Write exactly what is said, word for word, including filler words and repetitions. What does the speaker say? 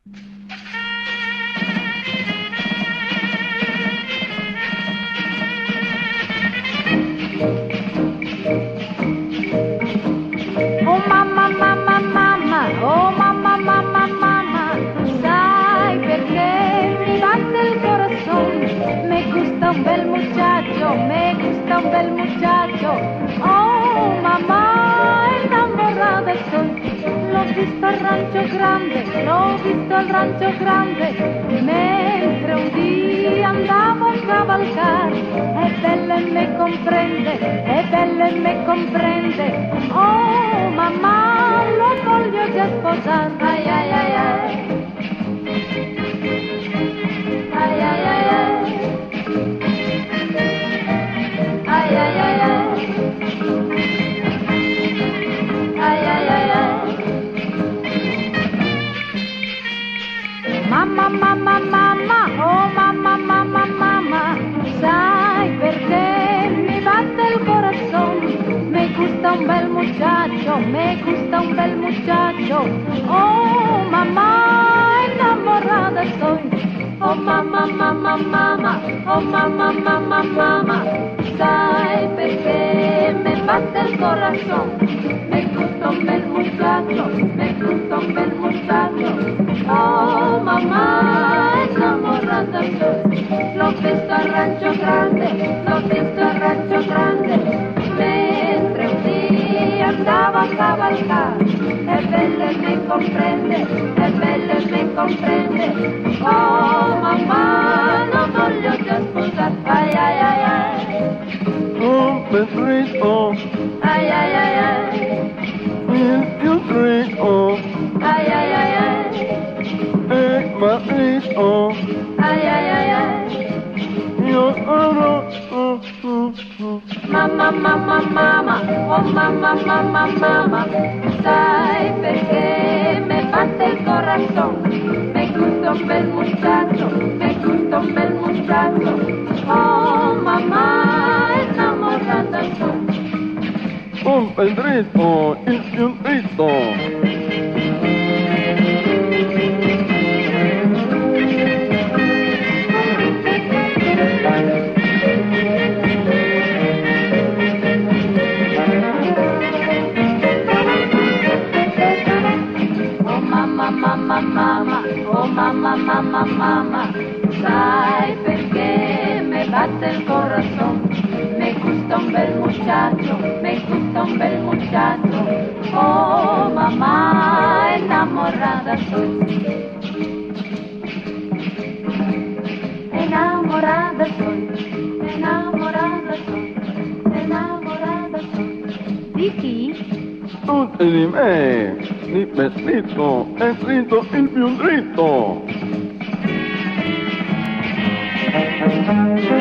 Oh mamma, mamma, mamma, oh mamma, mamma, mamma, sai perché mi batte il corazón? Me gusta un bel muchacho, me gusta un bel muchacho. Oh mamma, enamorada estoy. L'ho visto al rancho grande, l'ho visto al rancho grande, mentre un dia andavo a cavalcar. È bella e me comprende, è bella e me comprende. Oh mamma, lo voglio già sposare. Ai ai ai ai. Ai ai ai ai. Ai ai ai ai. Ai ai ai ai. Mamma, mamma, mamma, oh mamma, mamma, mamma, sai perché mi batte il corazón? Me gusta un bel muchacho, me gusta un bel muchacho. Oh mamma, enamorada estoy. Oh mamma, mamma, mamma, oh mamma, mamma, mamma, sai perché me batte il corazón? Me gusta un bel muchacho, me gusta un bel muchacho. Oh mamá, enamorada estoy. L'ho visto al rancho grande, l'ho visto al rancho grande, mentre un día andava a cavalcar. È bella e me comprende, è bella e me comprende. Oh mamá, non voglio già sposare. Ai ai ai ai. Oh Pedrito, Ai ai ai ai. il più dritto, Ai ai ai ai. e marito, Ai ai ai ai. io ero, oh, oh, oh. Mamma, mamma, mamma, oh mamma, mamma, mamma, sai perché me batte il corazón? Me gusta un bel muchacho, me gusta un bel muchacho. Oh mamma, enamorada soy. Oh Pedrito, il più dritto. Mamma, mamma, oh mamma, mamma, mamma, sai perché me batte il corazón? Me gusta un bel muchacho, me gusta un bel muchacho. Oh mamá, enamorada soy. Enamorada soy, enamorada soy, enamorada soy. ¿Di chi? Tutti di me, di Pedrito, è scritto il più dritto.